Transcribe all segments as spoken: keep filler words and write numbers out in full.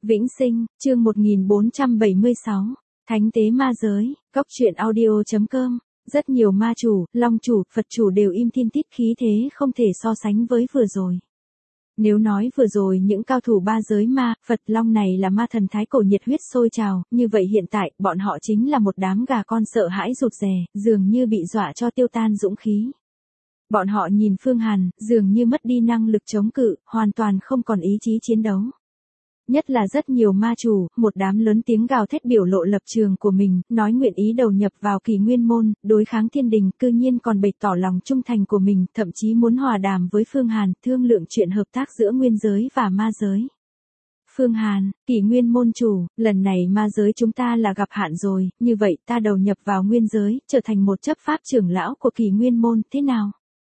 Vĩnh Sinh, chương một nghìn bốn trăm bảy mươi sáu, Thánh tế ma giới, góc truyện audio chấm com. Rất nhiều ma chủ, long chủ, Phật chủ đều im thiên tít khí thế không thể so sánh với vừa rồi. Nếu nói vừa rồi những cao thủ ba giới ma, Phật, Long này là ma thần thái cổ nhiệt huyết sôi trào, như vậy hiện tại, bọn họ chính là một đám gà con sợ hãi rụt rè, dường như bị dọa cho tiêu tan dũng khí. Bọn họ nhìn Phương Hàn, dường như mất đi năng lực chống cự, hoàn toàn không còn ý chí chiến đấu. Nhất là rất nhiều ma chủ, một đám lớn tiếng gào thét biểu lộ lập trường của mình, nói nguyện ý đầu nhập vào Kỷ Nguyên môn, đối kháng thiên đình, cư nhiên còn bày tỏ lòng trung thành của mình, thậm chí muốn hòa đàm với Phương Hàn, thương lượng chuyện hợp tác giữa nguyên giới và ma giới. Phương Hàn, Kỷ Nguyên môn chủ, lần này ma giới chúng ta là gặp hạn rồi, như vậy ta đầu nhập vào nguyên giới, trở thành một chấp pháp trưởng lão của Kỷ Nguyên môn, thế nào?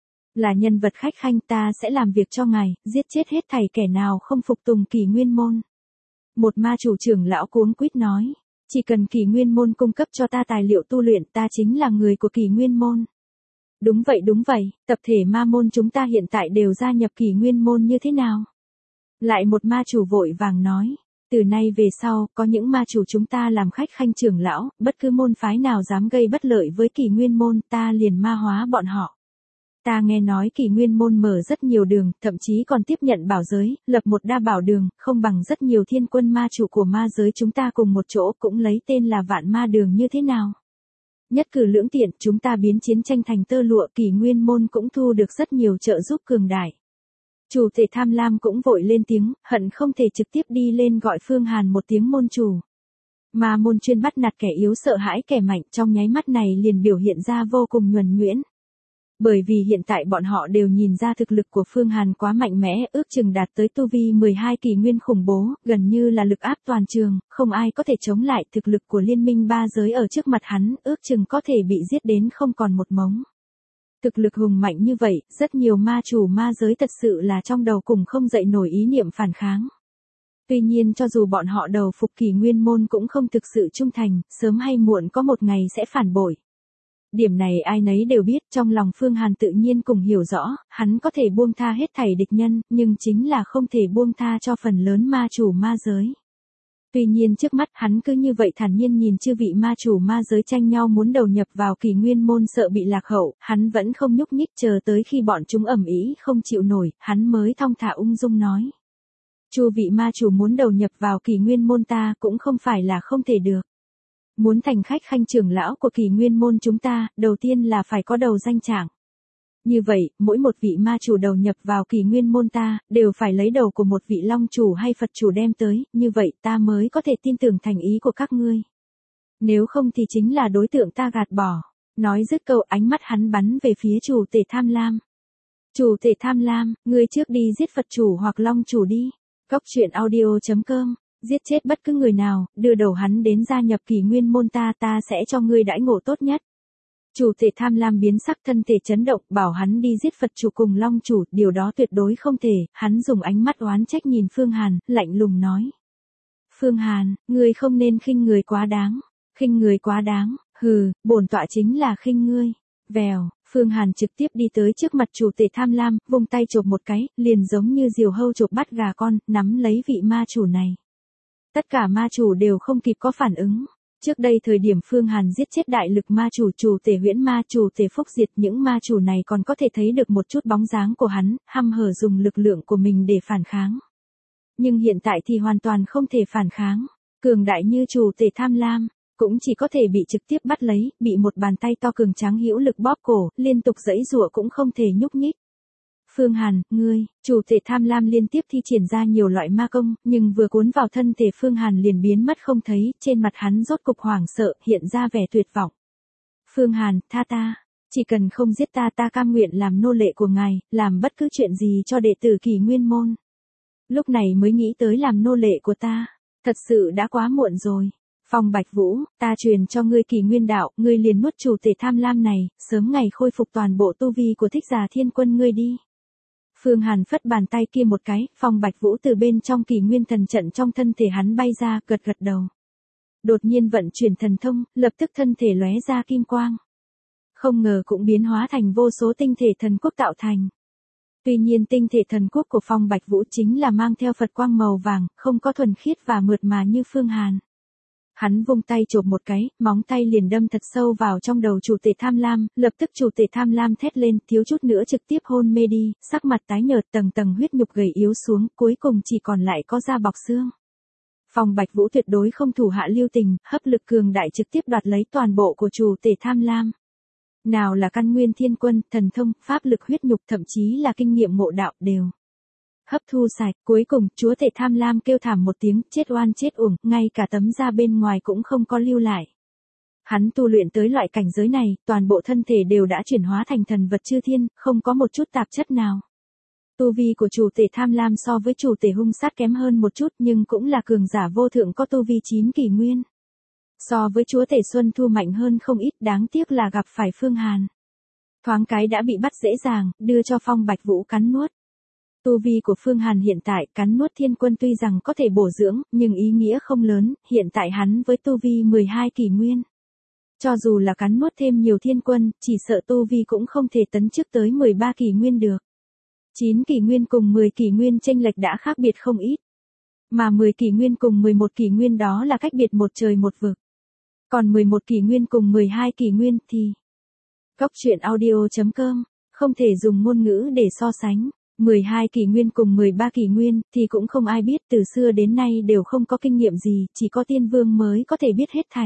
Là nhân vật khách khanh, ta sẽ làm việc cho ngài, giết chết hết thảy kẻ nào không phục tùng Kỷ Nguyên môn. Một ma chủ trưởng lão cuống quýt nói, chỉ cần Kỷ Nguyên môn cung cấp cho ta tài liệu tu luyện, ta chính là người của Kỷ Nguyên môn. Đúng vậy đúng vậy, tập thể ma môn chúng ta hiện tại đều gia nhập Kỷ Nguyên môn như thế nào? Lại một ma chủ vội vàng nói, từ nay về sau, có những ma chủ chúng ta làm khách khanh trưởng lão, bất cứ môn phái nào dám gây bất lợi với Kỷ Nguyên môn, ta liền ma hóa bọn họ. Ta nghe nói Kỷ Nguyên môn mở rất nhiều đường, thậm chí còn tiếp nhận bảo giới, lập một đa bảo đường, không bằng rất nhiều thiên quân ma chủ của ma giới chúng ta cùng một chỗ cũng lấy tên là vạn ma đường như thế nào. Nhất cử lưỡng tiện, chúng ta biến chiến tranh thành tơ lụa, Kỷ Nguyên môn cũng thu được rất nhiều trợ giúp cường đại. Chủ thể Tham Lam cũng vội lên tiếng, hận không thể trực tiếp đi lên gọi Phương Hàn một tiếng môn chủ. Ma môn chuyên bắt nạt kẻ yếu sợ hãi kẻ mạnh, trong nháy mắt này liền biểu hiện ra vô cùng nhuần nhuyễn. Bởi vì hiện tại bọn họ đều nhìn ra thực lực của Phương Hàn quá mạnh mẽ, ước chừng đạt tới tu vi mười hai kỷ nguyên khủng bố, gần như là lực áp toàn trường, không ai có thể chống lại thực lực của liên minh ba giới ở trước mặt hắn, ước chừng có thể bị giết đến không còn một mống. Thực lực hùng mạnh như vậy, rất nhiều ma chủ ma giới thật sự là trong đầu cùng không dậy nổi ý niệm phản kháng. Tuy nhiên cho dù bọn họ đầu phục Kỷ Nguyên môn cũng không thực sự trung thành, sớm hay muộn có một ngày sẽ phản bội. Điểm này ai nấy đều biết, trong lòng Phương Hàn tự nhiên cùng hiểu rõ, hắn có thể buông tha hết thảy địch nhân, nhưng chính là không thể buông tha cho phần lớn ma chủ ma giới. Tuy nhiên trước mắt hắn cứ như vậy thản nhiên nhìn chư vị ma chủ ma giới tranh nhau muốn đầu nhập vào Kỷ Nguyên môn sợ bị lạc hậu, hắn vẫn không nhúc nhích chờ tới khi bọn chúng ầm ĩ không chịu nổi, hắn mới thong thả ung dung nói. Chu vị ma chủ muốn đầu nhập vào Kỷ Nguyên môn ta cũng không phải là không thể được. Muốn thành khách khanh trưởng lão của Kỷ Nguyên môn chúng ta, đầu tiên là phải có đầu danh trạng. Như vậy, mỗi một vị ma chủ đầu nhập vào Kỷ Nguyên môn ta, đều phải lấy đầu của một vị long chủ hay Phật chủ đem tới, như vậy ta mới có thể tin tưởng thành ý của các ngươi. Nếu không thì chính là đối tượng ta gạt bỏ. Nói dứt câu, ánh mắt hắn bắn về phía chủ tể Tham Lam. Chủ tể Tham Lam, ngươi trước đi giết Phật chủ hoặc long chủ đi. Góc truyện audio chấm com. Giết chết bất cứ người nào, đưa đầu hắn đến gia nhập Kỷ Nguyên môn ta, ta sẽ cho ngươi đãi ngộ tốt nhất. Chủ thể Tham Lam biến sắc, thân thể chấn động, bảo hắn đi giết Phật chủ cùng long chủ, điều đó tuyệt đối không thể, hắn dùng ánh mắt oán trách nhìn Phương Hàn, lạnh lùng nói. Phương Hàn, ngươi không nên khinh người quá đáng, khinh người quá đáng, hừ, bổn tọa chính là khinh ngươi. Vèo, Phương Hàn trực tiếp đi tới trước mặt chủ tể Tham Lam, vung tay chộp một cái, liền giống như diều hâu chộp bắt gà con, nắm lấy vị ma chủ này. Tất cả ma chủ đều không kịp có phản ứng. Trước đây thời điểm Phương Hàn giết chết đại lực ma chủ, chủ tể Huyễn ma, chủ tể Phúc diệt, những ma chủ này còn có thể thấy được một chút bóng dáng của hắn, hăm hở dùng lực lượng của mình để phản kháng. Nhưng hiện tại thì hoàn toàn không thể phản kháng. Cường đại như chủ tể Tham Lam, cũng chỉ có thể bị trực tiếp bắt lấy, bị một bàn tay to cường tráng hữu lực bóp cổ, liên tục giãy giụa cũng không thể nhúc nhích. Phương Hàn, ngươi, chủ thể Tham Lam liên tiếp thi triển ra nhiều loại ma công, nhưng vừa cuốn vào thân thể Phương Hàn liền biến mất không thấy, trên mặt hắn rốt cục hoảng sợ, hiện ra vẻ tuyệt vọng. Phương Hàn, tha ta, chỉ cần không giết ta ta cam nguyện làm nô lệ của ngài, làm bất cứ chuyện gì cho đệ tử Kỷ Nguyên môn. Lúc này mới nghĩ tới làm nô lệ của ta, thật sự đã quá muộn rồi. Phong Bạch Vũ, ta truyền cho ngươi Kỷ Nguyên đạo, ngươi liền nuốt chủ thể Tham Lam này, sớm ngày khôi phục toàn bộ tu vi của Thích Giả Thiên Quân ngươi đi. Phương Hàn phất bàn tay kia một cái, Phong Bạch Vũ từ bên trong Kỷ Nguyên thần trận trong thân thể hắn bay ra, gật gật đầu. Đột nhiên vận chuyển thần thông, lập tức thân thể lóe ra kim quang. Không ngờ cũng biến hóa thành vô số tinh thể thần quốc tạo thành. Tuy nhiên tinh thể thần quốc của Phong Bạch Vũ chính là mang theo Phật quang màu vàng, không có thuần khiết và mượt mà như Phương Hàn. Hắn vung tay chộp một cái, móng tay liền đâm thật sâu vào trong đầu chủ tể tham lam, lập tức chủ tể tham lam thét lên, thiếu chút nữa trực tiếp hôn mê đi, sắc mặt tái nhợt, tầng tầng huyết nhục gầy yếu xuống, cuối cùng chỉ còn lại có da bọc xương. Phong Bạch Vũ tuyệt đối không thủ hạ lưu tình, hấp lực cường đại trực tiếp đoạt lấy toàn bộ của chủ tể tham lam. Nào là căn nguyên thiên quân, thần thông, pháp lực huyết nhục, thậm chí là kinh nghiệm ngộ đạo đều hấp thu sạch, cuối cùng chúa tể tham lam kêu thảm một tiếng, chết oan chết uổng, ngay cả tấm da bên ngoài cũng không có lưu lại. Hắn tu luyện tới loại cảnh giới này, toàn bộ thân thể đều đã chuyển hóa thành thần vật chư thiên, không có một chút tạp chất nào. Tu vi của chủ tể tham lam so với chủ tể hung sát kém hơn một chút nhưng cũng là cường giả vô thượng có tu vi chín kỷ nguyên. So với chúa tể Xuân Thu mạnh hơn không ít, đáng tiếc là gặp phải Phương Hàn. Thoáng cái đã bị bắt dễ dàng, đưa cho Phong Bạch Vũ cắn nuốt. Tu vi của Phương Hàn hiện tại cắn nuốt thiên quân tuy rằng có thể bổ dưỡng, nhưng ý nghĩa không lớn, hiện tại hắn với tu vi mười hai kỷ nguyên. Cho dù là cắn nuốt thêm nhiều thiên quân, chỉ sợ tu vi cũng không thể tấn chức tới mười ba kỷ nguyên được. chín kỷ nguyên cùng mười kỷ nguyên chênh lệch đã khác biệt không ít. Mà mười kỷ nguyên cùng mười một kỷ nguyên đó là cách biệt một trời một vực. Còn mười một kỷ nguyên cùng mười hai kỷ nguyên thì... Cốc truyện audio chấm com, không thể dùng ngôn ngữ để so sánh. mười hai kỷ nguyên cùng mười ba kỷ nguyên thì cũng không ai biết, từ xưa đến nay đều không có kinh nghiệm gì, chỉ có tiên vương mới có thể biết hết thảy.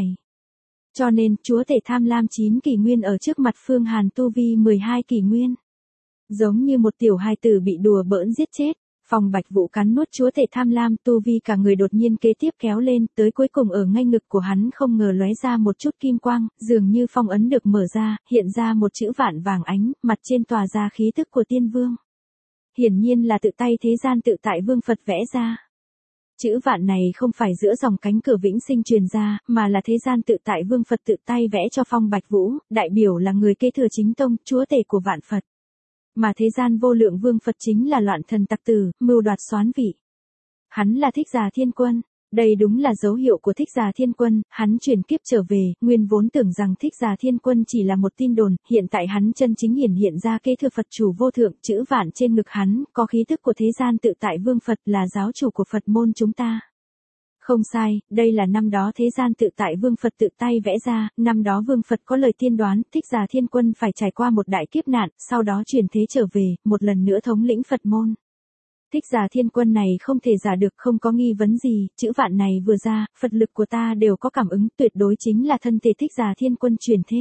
Cho nên, chúa tể tham lam chín kỷ nguyên ở trước mặt Phương Hàn tu vi mười hai kỷ nguyên. Giống như một tiểu hài tử bị đùa bỡn giết chết, Phong Bạch Vũ cắn nuốt chúa tể tham lam, tu vi cả người đột nhiên kế tiếp kéo lên, tới cuối cùng ở ngay ngực của hắn không ngờ lóe ra một chút kim quang, dường như phong ấn được mở ra, hiện ra một chữ vạn vàng ánh, mặt trên tỏa ra khí tức của tiên vương. Hiển nhiên là tự tay thế gian tự tại vương Phật vẽ ra. Chữ vạn này không phải giữa dòng cánh cửa vĩnh sinh truyền ra, mà là thế gian tự tại vương Phật tự tay vẽ cho Phong Bạch Vũ, đại biểu là người kế thừa chính tông, chúa tể của vạn Phật. Mà thế gian vô lượng vương Phật chính là loạn thần tặc tử, mưu đoạt soán vị. Hắn là Thích Giả Thiên Quân, đây đúng là dấu hiệu của Thích Giả Thiên Quân, hắn chuyển kiếp trở về, nguyên vốn tưởng rằng Thích Giả Thiên Quân chỉ là một tin đồn, hiện tại hắn chân chính hiển hiện ra kế thừa Phật chủ vô thượng, chữ vạn trên ngực hắn, có khí tức của thế gian tự tại vương Phật, là giáo chủ của Phật môn chúng ta. Không sai, đây là năm đó thế gian tự tại vương Phật tự tay vẽ ra, năm đó vương Phật có lời tiên đoán, Thích Giả Thiên Quân phải trải qua một đại kiếp nạn, sau đó chuyển thế trở về, một lần nữa thống lĩnh Phật môn. Thích Giả Thiên Quân này không thể giả được, không có nghi vấn gì, chữ vạn này vừa ra, Phật lực của ta đều có cảm ứng, tuyệt đối chính là thân thể Thích Giả Thiên Quân chuyển thế.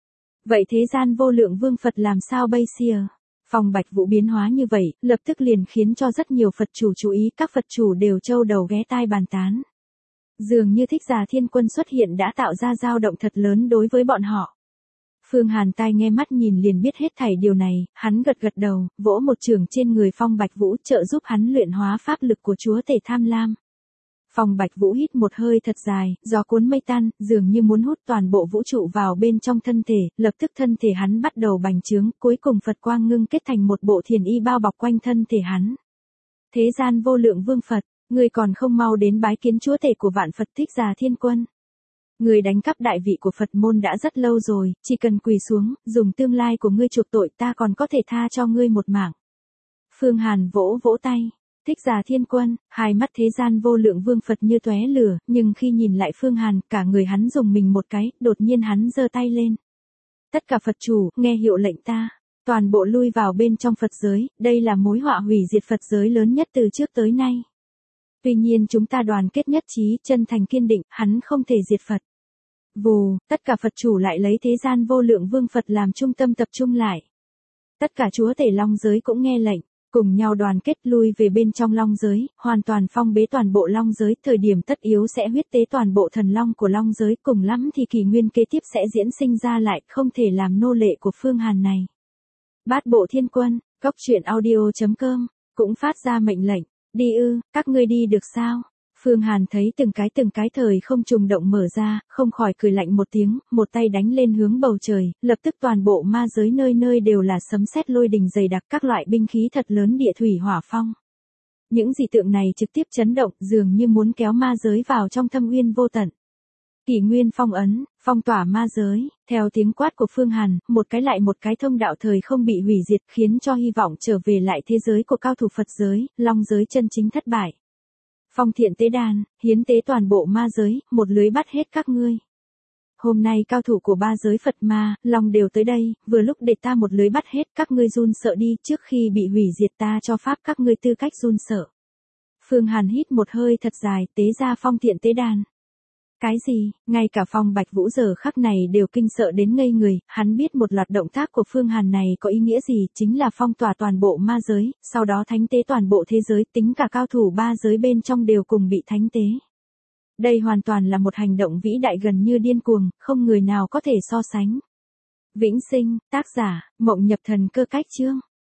Vậy thế gian vô lượng vương Phật làm sao bây giờ? Phong Bạch Vũ biến hóa như vậy, lập tức liền khiến cho rất nhiều Phật chủ chú ý, các Phật chủ đều trâu đầu ghé tai bàn tán. Dường như Thích Giả Thiên Quân xuất hiện đã tạo ra dao động thật lớn đối với bọn họ. Phương Hàn tai nghe mắt nhìn liền biết hết thảy điều này, hắn gật gật đầu, vỗ một trường trên người Phong Bạch Vũ trợ giúp hắn luyện hóa pháp lực của chúa tể tham lam. Phong Bạch Vũ hít một hơi thật dài, gió cuốn mây tan, dường như muốn hút toàn bộ vũ trụ vào bên trong thân thể, lập tức thân thể hắn bắt đầu bành trướng, cuối cùng Phật quang ngưng kết thành một bộ thiền y bao bọc quanh thân thể hắn. Thế gian vô lượng vương Phật, ngươi còn không mau đến bái kiến chúa tể của vạn Phật Thích Giả Thiên Quân. Ngươi đánh cắp đại vị của Phật môn đã rất lâu rồi, chỉ cần quỳ xuống, dùng tương lai của ngươi chuộc tội, ta còn có thể tha cho ngươi một mạng. Phương Hàn vỗ vỗ tay. Thích Giả Thiên Quân, hai mắt thế gian vô lượng vương Phật như tóe lửa, nhưng khi nhìn lại Phương Hàn, cả người hắn dùng mình một cái, đột nhiên hắn giơ tay lên. Tất cả Phật chủ, nghe hiệu lệnh ta, toàn bộ lui vào bên trong Phật giới, đây là mối họa hủy diệt Phật giới lớn nhất từ trước tới nay. Tuy nhiên chúng ta đoàn kết nhất trí, chân thành kiên định, hắn không thể diệt Phật. Vù, tất cả Phật chủ lại lấy thế gian vô lượng vương Phật làm trung tâm tập trung lại. Tất cả chúa tể long giới cũng nghe lệnh, cùng nhau đoàn kết lui về bên trong long giới, hoàn toàn phong bế toàn bộ long giới, thời điểm tất yếu sẽ huyết tế toàn bộ thần long của long giới, cùng lắm thì kỷ nguyên kế tiếp sẽ diễn sinh ra lại, không thể làm nô lệ của Phương Hàn này. Bát Bộ Thiên Quân, cốc truyện audio chấm com, cũng phát ra mệnh lệnh, đi ư, các ngươi đi được sao? Phương Hàn thấy từng cái từng cái thời không trùng động mở ra, không khỏi cười lạnh một tiếng, một tay đánh lên hướng bầu trời, lập tức toàn bộ ma giới nơi nơi đều là sấm sét lôi đình dày đặc, các loại binh khí thật lớn, địa thủy hỏa phong. Những dị tượng này trực tiếp chấn động, dường như muốn kéo ma giới vào trong thâm uyên vô tận. Kỷ nguyên phong ấn, phong tỏa ma giới, theo tiếng quát của Phương Hàn, một cái lại một cái thông đạo thời không bị hủy diệt khiến cho hy vọng trở về lại thế giới của cao thủ Phật giới, long giới chân chính thất bại. Phong thiện tế đàn, hiến tế toàn bộ ma giới, một lưới bắt hết các ngươi. Hôm nay cao thủ của ba giới Phật ma, long đều tới đây, vừa lúc để ta một lưới bắt hết các ngươi run sợ đi, trước khi bị hủy diệt ta cho pháp các ngươi tư cách run sợ. Phương Hàn hít một hơi thật dài, tế ra phong thiện tế đàn. Cái gì, ngay cả Phong Bạch Vũ giờ khắc này đều kinh sợ đến ngây người, hắn biết một loạt động tác của Phương Hàn này có ý nghĩa gì, chính là phong tỏa toàn bộ ma giới, sau đó thánh tế toàn bộ thế giới, tính cả cao thủ ba giới bên trong đều cùng bị thánh tế. Đây hoàn toàn là một hành động vĩ đại gần như điên cuồng, không người nào có thể so sánh. Vĩnh sinh, tác giả, Mộng Nhập Thần Cơ Cách Chương.